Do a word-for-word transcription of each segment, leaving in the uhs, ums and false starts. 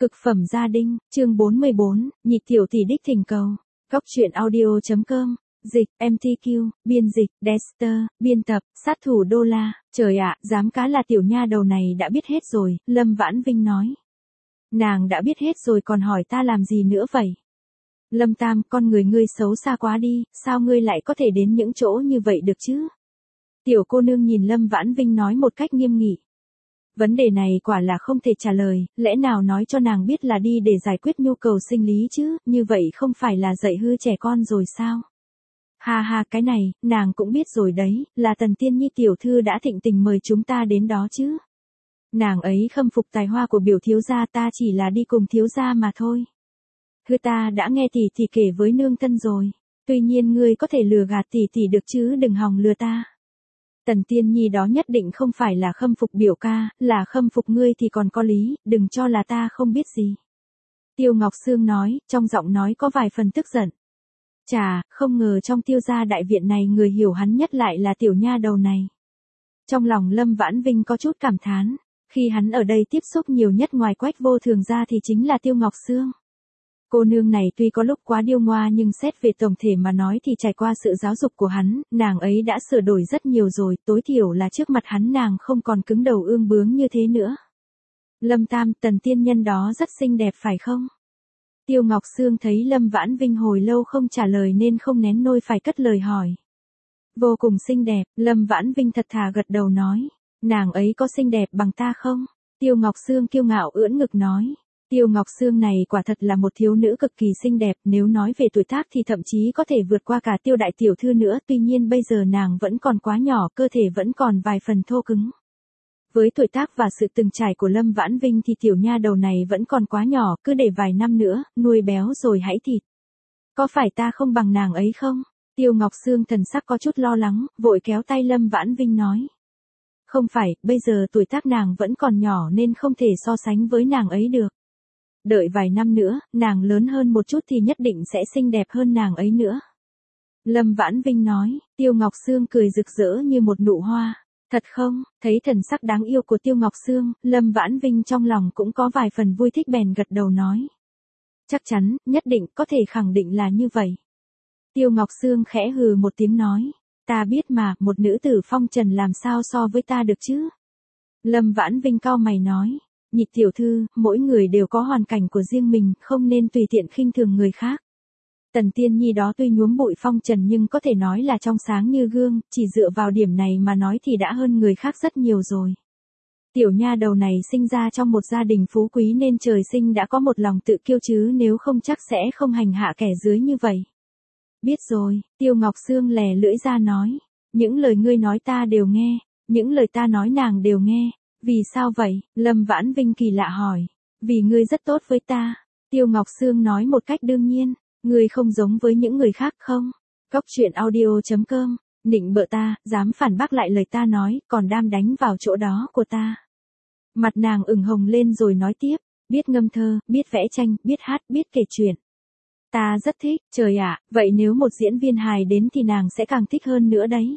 Cực phẩm gia đình, chương bốn mươi bốn, nhị tiểu tỷ đích thỉnh cầu. Góc truyện audio.com, dịch, em tê quy, biên dịch, Dexter, biên tập, sát thủ đô la. Trời ạ, dám cá là tiểu nha đầu này đã biết hết rồi, Lâm Vãn Vinh nói. Nàng đã biết hết rồi còn hỏi ta làm gì nữa vậy? Lâm Tam, con người ngươi xấu xa quá đi, sao ngươi lại có thể đến những chỗ như vậy được chứ? Tiểu cô nương nhìn Lâm Vãn Vinh nói một cách nghiêm nghị. Vấn đề này quả là không thể trả lời, lẽ nào nói cho nàng biết là đi để giải quyết nhu cầu sinh lý chứ, như vậy không phải là dạy hư trẻ con rồi sao? Ha ha, cái này, nàng cũng biết rồi đấy, là Tần Tiên Nhi tiểu thư đã thịnh tình mời chúng ta đến đó chứ. Nàng ấy khâm phục tài hoa của biểu thiếu gia, ta chỉ là đi cùng thiếu gia mà thôi. Hư, ta đã nghe tỷ tỷ kể với nương thân rồi, tuy nhiên ngươi có thể lừa gạt tỷ tỷ được chứ đừng hòng lừa ta. Tần Tiên Nhi đó nhất định không phải là khâm phục biểu ca, là khâm phục ngươi thì còn có lý, đừng cho là ta không biết gì. Tiêu Ngọc Sương nói, trong giọng nói có vài phần tức giận. Chà, không ngờ trong Tiêu gia đại viện này người hiểu hắn nhất lại là tiểu nha đầu này. Trong lòng Lâm Vãn Vinh có chút cảm thán, khi hắn ở đây tiếp xúc nhiều nhất ngoài Quách Vô Thường ra thì chính là Tiêu Ngọc Sương. Cô nương này tuy có lúc quá điêu ngoa nhưng xét về tổng thể mà nói thì trải qua sự giáo dục của hắn, nàng ấy đã sửa đổi rất nhiều rồi, tối thiểu là trước mặt hắn nàng không còn cứng đầu ương bướng như thế nữa. Lâm Tam, Tần tiên nhân đó rất xinh đẹp phải không? Tiêu Ngọc Sương thấy Lâm Vãn Vinh hồi lâu không trả lời nên không nén nôi phải cất lời hỏi. Vô cùng xinh đẹp, Lâm Vãn Vinh thật thà gật đầu nói. Nàng ấy có xinh đẹp bằng ta không? Tiêu Ngọc Sương kiêu ngạo ưỡn ngực nói. Tiêu Ngọc Sương này quả thật là một thiếu nữ cực kỳ xinh đẹp, nếu nói về tuổi tác thì thậm chí có thể vượt qua cả Tiêu đại tiểu thư nữa, tuy nhiên bây giờ nàng vẫn còn quá nhỏ, cơ thể vẫn còn vài phần thô cứng. Với tuổi tác và sự từng trải của Lâm Vãn Vinh thì tiểu nha đầu này vẫn còn quá nhỏ, cứ để vài năm nữa, nuôi béo rồi hãy thịt. Có phải ta không bằng nàng ấy không? Tiêu Ngọc Sương thần sắc có chút lo lắng, vội kéo tay Lâm Vãn Vinh nói. Không phải, bây giờ tuổi tác nàng vẫn còn nhỏ nên không thể so sánh với nàng ấy được. Đợi vài năm nữa, nàng lớn hơn một chút thì nhất định sẽ xinh đẹp hơn nàng ấy nữa. Lâm Vãn Vinh nói, Tiêu Ngọc Sương cười rực rỡ như một nụ hoa. Thật không? Thấy thần sắc đáng yêu của Tiêu Ngọc Sương, Lâm Vãn Vinh trong lòng cũng có vài phần vui thích bèn gật đầu nói. Chắc chắn, nhất định, có thể khẳng định là như vậy. Tiêu Ngọc Sương khẽ hừ một tiếng nói. Ta biết mà, một nữ tử phong trần làm sao so với ta được chứ? Lâm Vãn Vinh cau mày nói. Nhị tiểu thư, mỗi người đều có hoàn cảnh của riêng mình, không nên tùy tiện khinh thường người khác. Tần Tiên Nhi đó tuy nhuốm bụi phong trần nhưng có thể nói là trong sáng như gương, chỉ dựa vào điểm này mà nói thì đã hơn người khác rất nhiều rồi. Tiểu nha đầu này sinh ra trong một gia đình phú quý nên trời sinh đã có một lòng tự kiêu chứ nếu không chắc sẽ không hành hạ kẻ dưới như vậy. Biết rồi, Tiêu Ngọc Sương lè lưỡi ra nói. Những lời ngươi nói ta đều nghe, những lời ta nói nàng đều nghe. Vì sao vậy? Lâm Vãn Vinh kỳ lạ hỏi. Vì ngươi rất tốt với ta. Tiêu Ngọc Sương nói một cách đương nhiên. Ngươi không giống với những người khác không? Góc truyện audio.com, nịnh bợ ta, dám phản bác lại lời ta nói, còn đam đánh vào chỗ đó của ta. Mặt nàng ửng hồng lên rồi nói tiếp. Biết ngâm thơ, biết vẽ tranh, biết hát, biết kể chuyện. Ta rất thích, trời ạ, vậy nếu một diễn viên hài đến thì nàng sẽ càng thích hơn nữa đấy.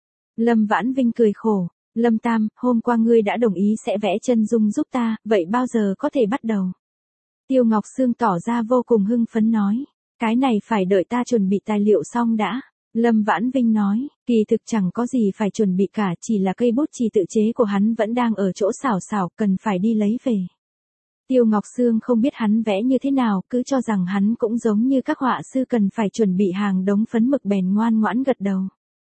Lâm Vãn Vinh cười khổ. Lâm Tam, hôm qua ngươi đã đồng ý sẽ vẽ chân dung giúp ta, vậy bao giờ có thể bắt đầu? Tiêu Ngọc Sương tỏ ra vô cùng hưng phấn nói. Cái này phải đợi ta chuẩn bị tài liệu xong đã. Lâm Vãn Vinh nói, kỳ thực chẳng có gì phải chuẩn bị cả, chỉ là cây bút chì tự chế của hắn vẫn đang ở chỗ xảo xảo, cần phải đi lấy về. Tiêu Ngọc Sương không biết hắn vẽ như thế nào, cứ cho rằng hắn cũng giống như các họa sư cần phải chuẩn bị hàng đống phấn mực bèn ngoan ngoãn gật đầu.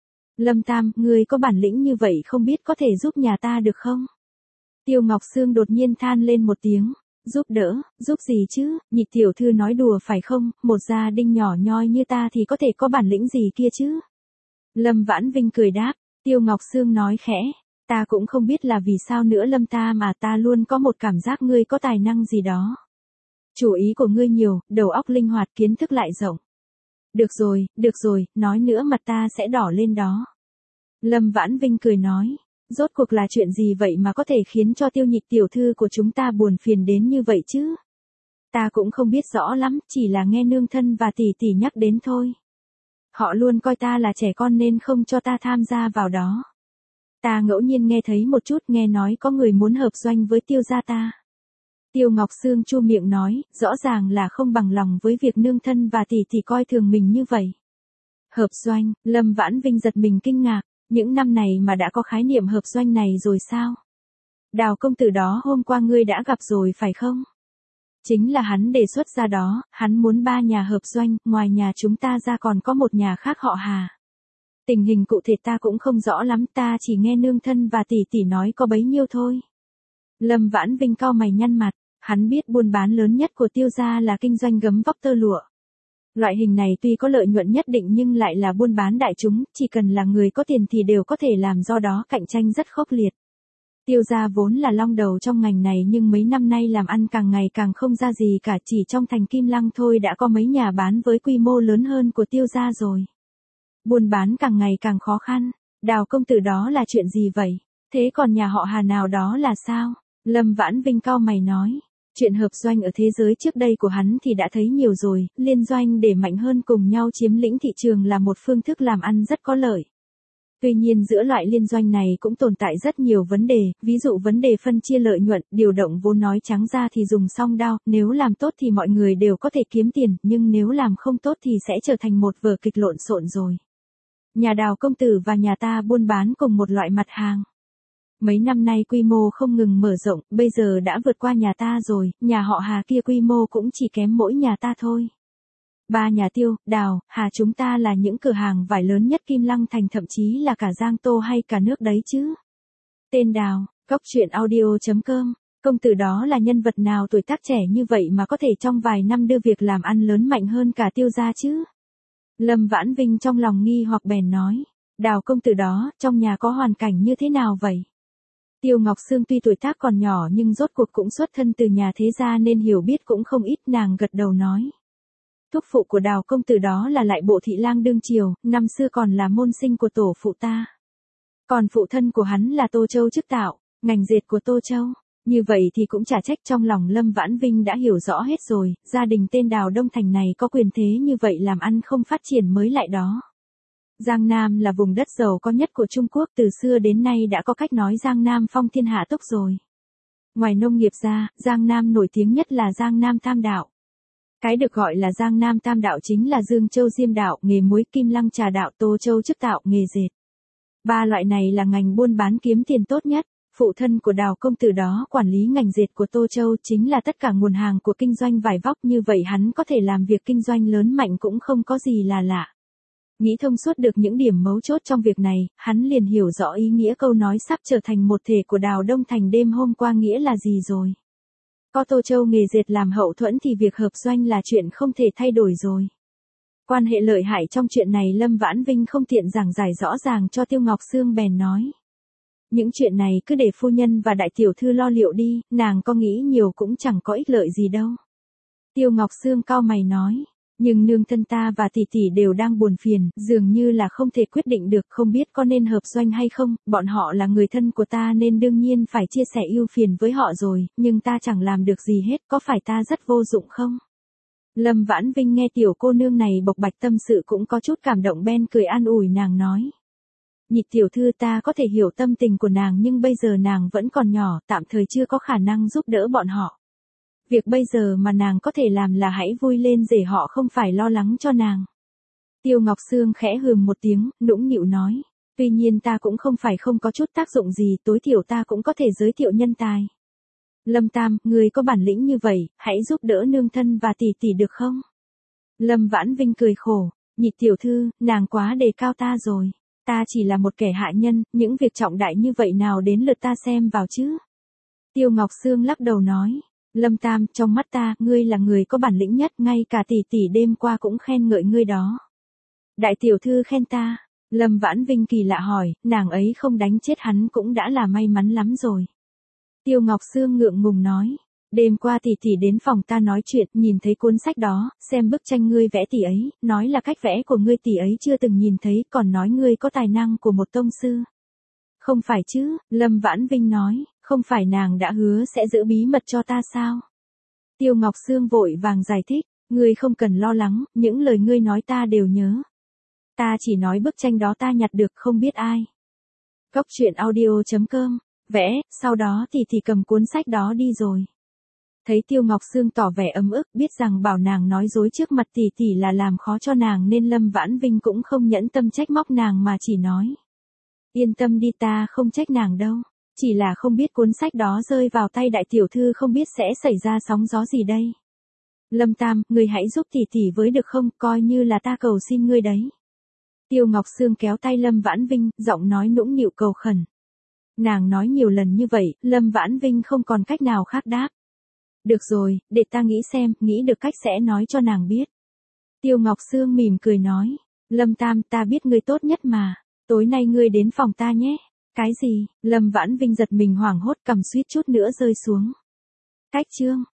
Lâm Tam, ngươi có bản lĩnh như vậy không biết có thể giúp nhà ta được không? Tiêu Ngọc Sương đột nhiên than lên một tiếng. Giúp đỡ, giúp gì chứ, nhị tiểu thư nói đùa phải không, một gia đình nhỏ nhoi như ta thì có thể có bản lĩnh gì kia chứ? Lâm Vãn Vinh cười đáp, Tiêu Ngọc Sương nói khẽ, ta cũng không biết là vì sao nữa Lâm ta mà ta luôn có một cảm giác ngươi có tài năng gì đó. Chủ ý của ngươi nhiều, đầu óc linh hoạt, kiến thức lại rộng. Được rồi, được rồi, nói nữa mặt ta sẽ đỏ lên đó. Lâm Vãn Vinh cười nói. Rốt cuộc là chuyện gì vậy mà có thể khiến cho Tiêu nhị tiểu thư của chúng ta buồn phiền đến như vậy chứ? Ta cũng không biết rõ lắm, chỉ là nghe nương thân và tỷ tỷ nhắc đến thôi. Họ luôn coi ta là trẻ con nên không cho ta tham gia vào đó. Ta ngẫu nhiên nghe thấy một chút, nghe nói có người muốn hợp doanh với Tiêu gia ta. Tiêu Ngọc Sương chu miệng nói, rõ ràng là không bằng lòng với việc nương thân và tỷ tỷ coi thường mình như vậy. Hợp doanh, Lâm Vãn Vinh giật mình kinh ngạc, những năm này mà đã có khái niệm hợp doanh này rồi sao? Đào công tử đó hôm qua ngươi đã gặp rồi phải không? Chính là hắn đề xuất ra đó, hắn muốn ba nhà hợp doanh, ngoài nhà chúng ta ra còn có một nhà khác họ Hà. Tình hình cụ thể ta cũng không rõ lắm, ta chỉ nghe nương thân và tỷ tỷ nói có bấy nhiêu thôi. Lâm Vãn Vinh cau mày nhăn mặt, hắn biết buôn bán lớn nhất của Tiêu gia là kinh doanh gấm vóc tơ lụa. Loại hình này tuy có lợi nhuận nhất định nhưng lại là buôn bán đại chúng, chỉ cần là người có tiền thì đều có thể làm, do đó cạnh tranh rất khốc liệt. Tiêu gia vốn là long đầu trong ngành này nhưng mấy năm nay làm ăn càng ngày càng không ra gì cả, chỉ trong thành Kim Lăng thôi đã có mấy nhà bán với quy mô lớn hơn của Tiêu gia rồi. Buôn bán càng ngày càng khó khăn, Đào công tử đó là chuyện gì vậy? Thế còn nhà họ Hà nào đó là sao? Lâm Vãn Vinh cau mày nói. Chuyện hợp doanh ở thế giới trước đây của hắn thì đã thấy nhiều rồi, liên doanh để mạnh hơn cùng nhau chiếm lĩnh thị trường là một phương thức làm ăn rất có lợi. Tuy nhiên giữa loại liên doanh này cũng tồn tại rất nhiều vấn đề, ví dụ vấn đề phân chia lợi nhuận, điều động vốn, nói trắng ra thì dùng song đao, nếu làm tốt thì mọi người đều có thể kiếm tiền, nhưng nếu làm không tốt thì sẽ trở thành một vở kịch lộn xộn rồi. Nhà Đào công tử và nhà ta buôn bán cùng một loại mặt hàng. Mấy năm nay quy mô không ngừng mở rộng, bây giờ đã vượt qua nhà ta rồi, nhà họ Hà kia quy mô cũng chỉ kém mỗi nhà ta thôi. Ba nhà Tiêu, Đào, Hà chúng ta là những cửa hàng vải lớn nhất Kim Lăng thành, thậm chí là cả Giang Tô hay cả nước đấy chứ. Tên Đào, Cóc truyện audio chấm com, công tử đó là nhân vật nào tuổi tác trẻ như vậy mà có thể trong vài năm đưa việc làm ăn lớn mạnh hơn cả Tiêu gia chứ? Lâm Vãn Vinh trong lòng nghi hoặc bèn nói, Đào công tử đó, trong nhà có hoàn cảnh như thế nào vậy? Tiêu Ngọc Sương tuy tuổi tác còn nhỏ nhưng rốt cuộc cũng xuất thân từ nhà thế gia nên hiểu biết cũng không ít, nàng gật đầu nói. Thúc phụ của Đào công tử đó là Lại Bộ thị lang đương triều, năm xưa còn là môn sinh của tổ phụ ta. Còn phụ thân của hắn là Tô Châu chức tạo, ngành dệt của Tô Châu. Như vậy thì cũng chả trách, trong lòng Lâm Vãn Vinh đã hiểu rõ hết rồi, gia đình tên Đào Đông Thành này có quyền thế như vậy làm ăn không phát triển mới lại đó. Giang Nam là vùng đất giàu có nhất của Trung Quốc, từ xưa đến nay đã có cách nói Giang Nam phong thiên hạ túc rồi. Ngoài nông nghiệp ra, Giang Nam nổi tiếng nhất là Giang Nam Tam Đạo. Cái được gọi là Giang Nam Tam Đạo chính là Dương Châu Diêm Đạo, nghề muối, Kim Lăng Trà Đạo, Tô Châu chức tạo, nghề dệt. Ba loại này là ngành buôn bán kiếm tiền tốt nhất. Phụ thân của Đào công tử đó quản lý ngành dệt của Tô Châu, chính là tất cả nguồn hàng của kinh doanh vải vóc, như vậy hắn có thể làm việc kinh doanh lớn mạnh cũng không có gì là lạ. Nghĩ thông suốt được những điểm mấu chốt trong việc này, hắn liền hiểu rõ ý nghĩa câu nói sắp trở thành một thể của Đào Đông Thành đêm hôm qua nghĩa là gì rồi. Có Tô Châu nghề dệt làm hậu thuẫn thì việc hợp doanh là chuyện không thể thay đổi rồi. Quan hệ lợi hại trong chuyện này Lâm Vãn Vinh không tiện giảng giải rõ ràng cho Tiêu Ngọc Sương bèn nói. Những chuyện này cứ để phu nhân và đại tiểu thư lo liệu đi, nàng có nghĩ nhiều cũng chẳng có ích lợi gì đâu. Tiêu Ngọc Sương cau mày nói. Nhưng nương thân ta và tỷ tỷ đều đang buồn phiền, dường như là không thể quyết định được, không biết có nên hợp doanh hay không, bọn họ là người thân của ta nên đương nhiên phải chia sẻ ưu phiền với họ rồi, nhưng ta chẳng làm được gì hết, có phải ta rất vô dụng không? Lâm Vãn Vinh nghe tiểu cô nương này bộc bạch tâm sự cũng có chút cảm động, ben cười an ủi nàng nói. Nhị tiểu thư, ta có thể hiểu tâm tình của nàng nhưng bây giờ nàng vẫn còn nhỏ, tạm thời chưa có khả năng giúp đỡ bọn họ. Việc bây giờ mà nàng có thể làm là hãy vui lên để họ không phải lo lắng cho nàng. Tiêu Ngọc Sương khẽ hừm một tiếng, nũng nịu nói. Tuy nhiên ta cũng không phải không có chút tác dụng gì, tối thiểu ta cũng có thể giới thiệu nhân tài. Lâm Tam, người có bản lĩnh như vậy, hãy giúp đỡ nương thân và tỷ tỷ được không? Lâm Vãn Vinh cười khổ. Nhị tiểu thư, nàng quá đề cao ta rồi. Ta chỉ là một kẻ hạ nhân, những việc trọng đại như vậy nào đến lượt ta xem vào chứ? Tiêu Ngọc Sương lắc đầu nói. Lâm Tam, trong mắt ta, ngươi là người có bản lĩnh nhất, ngay cả tỷ tỷ đêm qua cũng khen ngợi ngươi đó. Đại tiểu thư khen ta. Lâm Vãn Vinh kỳ lạ hỏi, nàng ấy không đánh chết hắn cũng đã là may mắn lắm rồi. Tiêu Ngọc Sương ngượng ngùng nói. Đêm qua tỷ tỷ đến phòng ta nói chuyện, nhìn thấy cuốn sách đó, xem bức tranh ngươi vẽ tỷ ấy, nói là cách vẽ của ngươi tỷ ấy chưa từng nhìn thấy, còn nói ngươi có tài năng của một tông sư. Không phải chứ, Lâm Vãn Vinh nói, không phải nàng đã hứa sẽ giữ bí mật cho ta sao? Tiêu Ngọc Sương vội vàng giải thích, ngươi không cần lo lắng, những lời ngươi nói ta đều nhớ. Ta chỉ nói bức tranh đó ta nhặt được không biết ai. Cóc truyện audio chấm com, vẽ, sau đó thì thì cầm cuốn sách đó đi rồi. Thấy Tiêu Ngọc Sương tỏ vẻ ấm ức, biết rằng bảo nàng nói dối trước mặt tỷ tỷ là làm khó cho nàng nên Lâm Vãn Vinh cũng không nhẫn tâm trách móc nàng mà chỉ nói. Yên tâm đi, ta không trách nàng đâu. Chỉ là không biết cuốn sách đó rơi vào tay đại tiểu thư không biết sẽ xảy ra sóng gió gì đây. Lâm Tam, ngươi hãy giúp tỷ tỷ với được không, coi như là ta cầu xin ngươi đấy. Tiêu Ngọc Sương kéo tay Lâm Vãn Vinh, giọng nói nũng nịu cầu khẩn. Nàng nói nhiều lần như vậy, Lâm Vãn Vinh không còn cách nào khác đáp. Được rồi, để ta nghĩ xem, nghĩ được cách sẽ nói cho nàng biết. Tiêu Ngọc Sương mỉm cười nói. Lâm Tam, ta biết ngươi tốt nhất mà. Tối nay ngươi đến phòng ta nhé. Cái gì? Lâm Vãn Vinh giật mình hoảng hốt, cầm suýt chút nữa rơi xuống. Cách chương.